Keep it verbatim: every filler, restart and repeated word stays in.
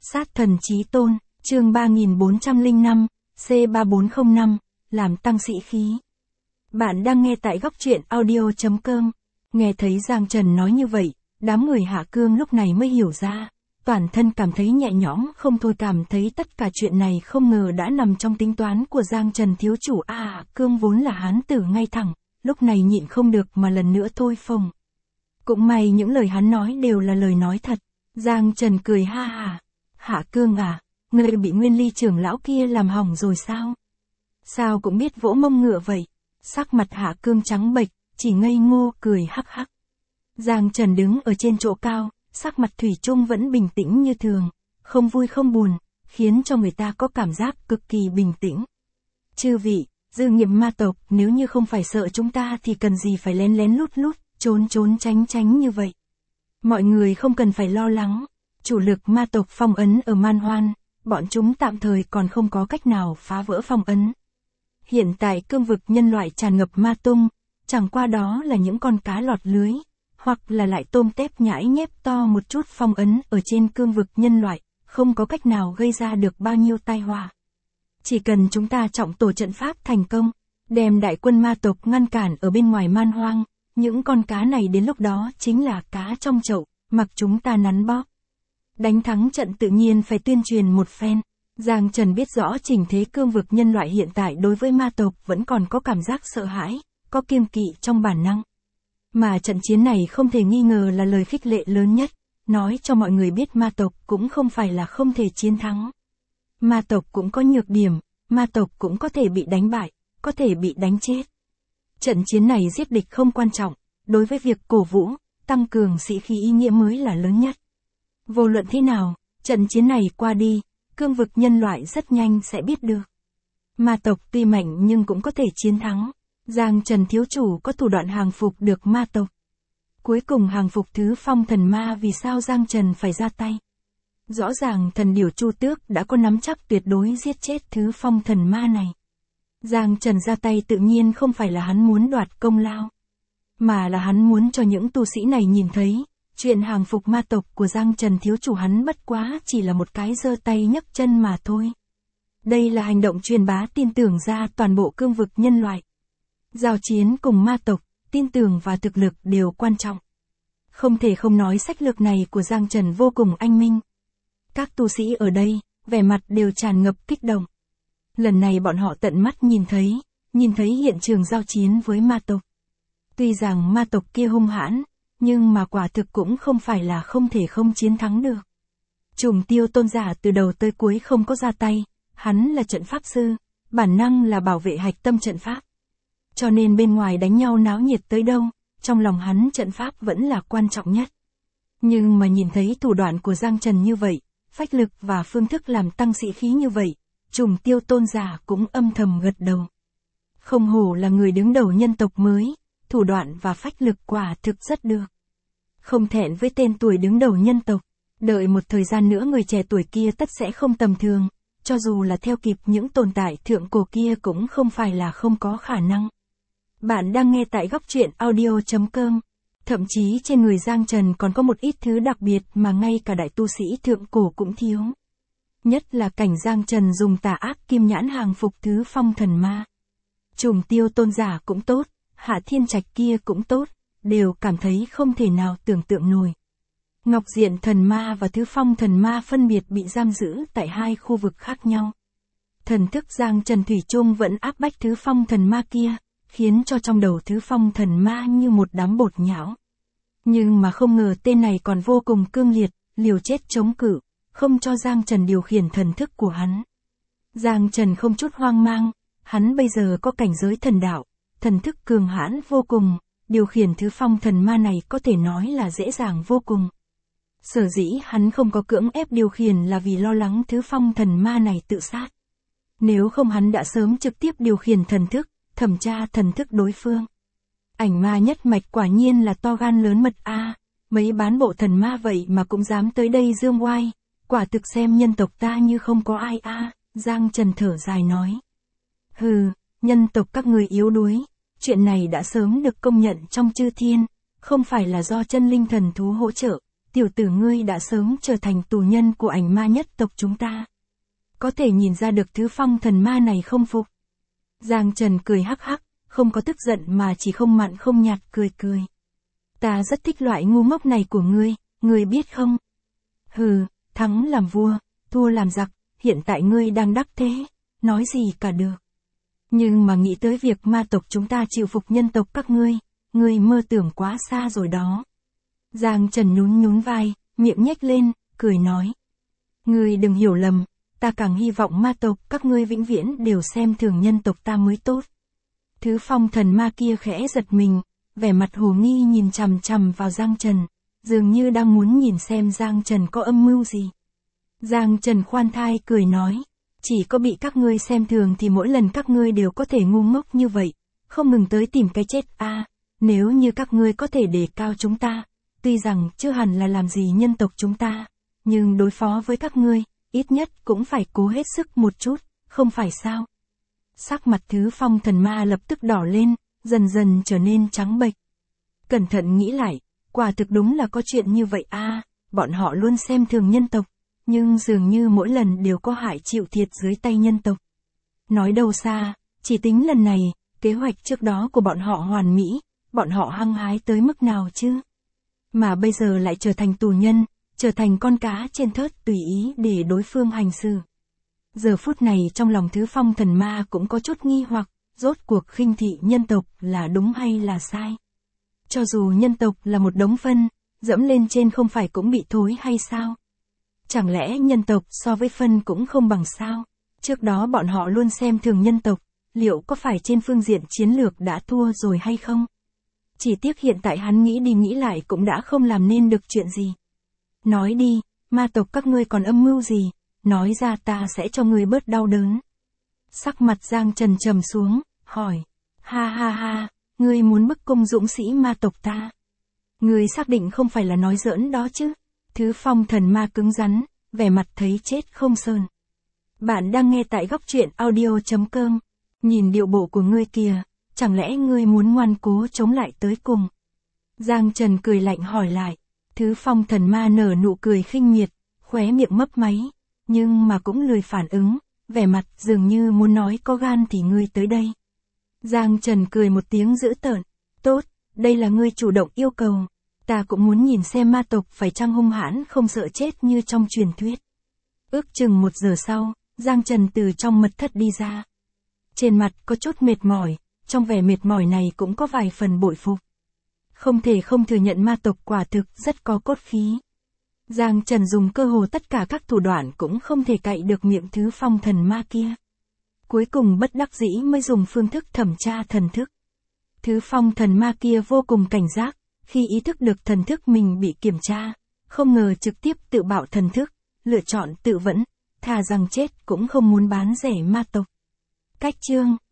Sát thần chí tôn, chương ba nghìn bốn trăm lẻ năm, C ba bốn không năm, làm tăng sĩ khí. Bạn đang nghe tại góc truyện audio chấm com. Nghe thấy Giang Trần nói như vậy, đám người Hạ Cương lúc này mới hiểu ra. Toàn thân cảm thấy nhẹ nhõm không thôi, cảm thấy tất cả chuyện này không ngờ đã nằm trong tính toán của Giang Trần thiếu chủ. À, Hạ Cương vốn là hán tử ngay thẳng, lúc này nhịn không được mà lần nữa thôi phồng. Cũng may những lời hắn nói đều là lời nói thật. Giang Trần cười ha ha. Hạ Cương à, ngươi bị Nguyên Ly trưởng lão kia làm hỏng rồi sao? Sao cũng biết vỗ mông ngựa vậy? Sắc mặt Hạ Cương trắng bệch, chỉ ngây ngô cười hắc hắc. Giang Trần đứng ở trên chỗ cao, sắc mặt thủy chung vẫn bình tĩnh như thường, không vui không buồn, khiến cho người ta có cảm giác cực kỳ bình tĩnh. Chư vị, dư nghiệp ma tộc, nếu như không phải sợ chúng ta thì cần gì phải lén lén lút lút, trốn trốn tránh tránh như vậy. Mọi người không cần phải lo lắng, chủ lực ma tộc phong ấn ở Man Hoan, bọn chúng tạm thời còn không có cách nào phá vỡ phong ấn. Hiện tại cương vực nhân loại tràn ngập ma tung, chẳng qua đó là những con cá lọt lưới, hoặc là lại tôm tép nhãi nhép to một chút phong ấn ở trên cương vực nhân loại, không có cách nào gây ra được bao nhiêu tai họa. Chỉ cần chúng ta trọng tổ trận pháp thành công, đem đại quân ma tộc ngăn cản ở bên ngoài Man Hoang, những con cá này đến lúc đó chính là cá trong chậu, mặc chúng ta nắn bóp. Đánh thắng trận tự nhiên phải tuyên truyền một phen. Giang Trần biết rõ trình thế cương vực nhân loại hiện tại đối với ma tộc vẫn còn có cảm giác sợ hãi, có kiêng kỵ trong bản năng. Mà trận chiến này không thể nghi ngờ là lời khích lệ lớn nhất, nói cho mọi người biết ma tộc cũng không phải là không thể chiến thắng. Ma tộc cũng có nhược điểm, ma tộc cũng có thể bị đánh bại, có thể bị đánh chết. Trận chiến này giết địch không quan trọng, đối với việc cổ vũ, tăng cường sĩ khí ý nghĩa mới là lớn nhất. Vô luận thế nào, trận chiến này qua đi, cương vực nhân loại rất nhanh sẽ biết được. Ma tộc tuy mạnh nhưng cũng có thể chiến thắng. Giang Trần thiếu chủ có thủ đoạn hàng phục được ma tộc. Cuối cùng hàng phục thứ phong thần ma, vì sao Giang Trần phải ra tay? Rõ ràng thần điểu Chu Tước đã có nắm chắc tuyệt đối giết chết thứ phong thần ma này. Giang Trần ra tay tự nhiên không phải là hắn muốn đoạt công lao, mà là hắn muốn cho những tu sĩ này nhìn thấy, chuyện hàng phục ma tộc của Giang Trần thiếu chủ hắn bất quá chỉ là một cái giơ tay nhấc chân mà thôi. Đây là hành động truyền bá tin tưởng ra toàn bộ cương vực nhân loại. Giao chiến cùng ma tộc, tin tưởng và thực lực đều quan trọng. Không thể không nói sách lược này của Giang Trần vô cùng anh minh. Các tu sĩ ở đây, vẻ mặt đều tràn ngập kích động. Lần này bọn họ tận mắt nhìn thấy, nhìn thấy hiện trường giao chiến với ma tộc. Tuy rằng ma tộc kia hung hãn, nhưng mà quả thực cũng không phải là không thể không chiến thắng được. Trùng Tiêu tôn giả từ đầu tới cuối không có ra tay, hắn là trận pháp sư, bản năng là bảo vệ hạch tâm trận pháp. Cho nên bên ngoài đánh nhau náo nhiệt tới đâu, trong lòng hắn trận pháp vẫn là quan trọng nhất. Nhưng mà nhìn thấy thủ đoạn của Giang Trần như vậy, phách lực và phương thức làm tăng sĩ khí như vậy, Trùng Tiêu tôn giả cũng âm thầm gật đầu. Không hổ là người đứng đầu nhân tộc mới, thủ đoạn và phách lực quả thực rất được. Không thẹn với tên tuổi đứng đầu nhân tộc, đợi một thời gian nữa người trẻ tuổi kia tất sẽ không tầm thường, cho dù là theo kịp những tồn tại thượng cổ kia cũng không phải là không có khả năng. Bạn đang nghe tại góc truyện audio chấm com. Thậm chí trên người Giang Trần còn có một ít thứ đặc biệt mà ngay cả đại tu sĩ thượng cổ cũng thiếu. Nhất là cảnh Giang Trần dùng tà ác kim nhãn hàng phục thứ phong thần ma. Trùng Tiêu tôn giả cũng tốt, Hạ Thiên Trạch kia cũng tốt, đều cảm thấy không thể nào tưởng tượng nổi. Ngọc Diện thần ma và thứ phong thần ma phân biệt bị giam giữ tại hai khu vực khác nhau. Thần thức Giang Trần thủy chung vẫn áp bách thứ phong thần ma kia, khiến cho trong đầu thứ phong thần ma như một đám bột nhão. Nhưng mà không ngờ tên này còn vô cùng cương liệt, liều chết chống cự, không cho Giang Trần điều khiển thần thức của hắn. Giang Trần không chút hoang mang, hắn bây giờ có cảnh giới thần đạo, thần thức cường hãn vô cùng, điều khiển thứ phong thần ma này có thể nói là dễ dàng vô cùng. Sở dĩ hắn không có cưỡng ép điều khiển là vì lo lắng thứ phong thần ma này tự sát. Nếu không hắn đã sớm trực tiếp điều khiển thần thức, thẩm tra thần thức đối phương. Ảnh ma nhất mạch quả nhiên là to gan lớn mật a, à, mấy bán bộ thần ma vậy mà cũng dám tới đây dương oai, quả thực xem nhân tộc ta như không có ai a, à, Giang Trần thở dài nói. Hừ, nhân tộc các người yếu đuối, chuyện này đã sớm được công nhận trong chư thiên, không phải là do chân linh thần thú hỗ trợ, tiểu tử ngươi đã sớm trở thành tù nhân của ảnh ma nhất tộc chúng ta. Có thể nhìn ra được thứ phong thần ma này không phục. Giang Trần cười hắc hắc, không có tức giận mà chỉ không mặn không nhạt cười cười. Ta rất thích loại ngu ngốc này của ngươi, ngươi biết không? Hừ, thắng làm vua, thua làm giặc, hiện tại ngươi đang đắc thế, nói gì cả được. Nhưng mà nghĩ tới việc ma tộc chúng ta chịu phục nhân tộc các ngươi, ngươi mơ tưởng quá xa rồi đó. Giang Trần nhún nhún vai, miệng nhếch lên, cười nói. Ngươi đừng hiểu lầm, ta càng hy vọng ma tộc các ngươi vĩnh viễn đều xem thường nhân tộc ta mới tốt. Thứ phong thần ma kia khẽ giật mình, vẻ mặt hồ nghi nhìn chằm chằm vào Giang Trần, dường như đang muốn nhìn xem Giang Trần có âm mưu gì. Giang Trần khoan thai cười nói, chỉ có bị các ngươi xem thường thì mỗi lần các ngươi đều có thể ngu ngốc như vậy, không ngừng tới tìm cái chết a. À, nếu như các ngươi có thể đề cao chúng ta, tuy rằng chưa hẳn là làm gì nhân tộc chúng ta, nhưng đối phó với các ngươi, ít nhất cũng phải cố hết sức một chút, không phải sao? Sắc mặt thứ phong thần ma lập tức đỏ lên, dần dần trở nên trắng bệch. Cẩn thận nghĩ lại, quả thực đúng là có chuyện như vậy a. À, bọn họ luôn xem thường nhân tộc, nhưng dường như mỗi lần đều có hại chịu thiệt dưới tay nhân tộc. Nói đâu xa, chỉ tính lần này, kế hoạch trước đó của bọn họ hoàn mỹ, bọn họ hăng hái tới mức nào chứ? Mà bây giờ lại trở thành tù nhân, trở thành con cá trên thớt tùy ý để đối phương hành xử. Giờ phút này trong lòng thứ phong thần ma cũng có chút nghi hoặc, rốt cuộc khinh thị nhân tộc là đúng hay là sai? Cho dù nhân tộc là một đống phân, dẫm lên trên không phải cũng bị thối hay sao? Chẳng lẽ nhân tộc so với phân cũng không bằng sao? Trước đó bọn họ luôn xem thường nhân tộc, liệu có phải trên phương diện chiến lược đã thua rồi hay không? Chỉ tiếc hiện tại hắn nghĩ đi nghĩ lại cũng đã không làm nên được chuyện gì. Nói đi, ma tộc các ngươi còn âm mưu gì, nói ra ta sẽ cho ngươi bớt đau đớn. Sắc mặt Giang Trần trầm xuống, hỏi, ha ha ha, ngươi muốn bức cung dũng sĩ ma tộc ta. Ngươi xác định không phải là nói giỡn đó chứ? Thứ phong thần ma cứng rắn, vẻ mặt thấy chết không sơn. Bạn đang nghe tại góc truyện audio chấm com. Nhìn điệu bộ của ngươi kìa, chẳng lẽ ngươi muốn ngoan cố chống lại tới cùng? Giang Trần cười lạnh hỏi lại. Thứ phong thần ma nở nụ cười khinh miệt, khóe miệng mấp máy, nhưng mà cũng lười phản ứng, vẻ mặt dường như muốn nói có gan thì ngươi tới đây. Giang Trần cười một tiếng dữ tợn, tốt, đây là ngươi chủ động yêu cầu, ta cũng muốn nhìn xem ma tộc phải chăng hung hãn không sợ chết như trong truyền thuyết. Ước chừng một giờ sau, Giang Trần từ trong mật thất đi ra. Trên mặt có chút mệt mỏi, trong vẻ mệt mỏi này cũng có vài phần bội phục. Không thể không thừa nhận ma tộc quả thực rất có cốt khí. Giang Trần dùng cơ hồ tất cả các thủ đoạn cũng không thể cạy được miệng thứ phong thần ma kia. Cuối cùng bất đắc dĩ mới dùng phương thức thẩm tra thần thức. Thứ phong thần ma kia vô cùng cảnh giác, khi ý thức được thần thức mình bị kiểm tra, không ngờ trực tiếp tự bạo thần thức, lựa chọn tự vẫn, thà rằng chết cũng không muốn bán rẻ ma tộc. Cách chương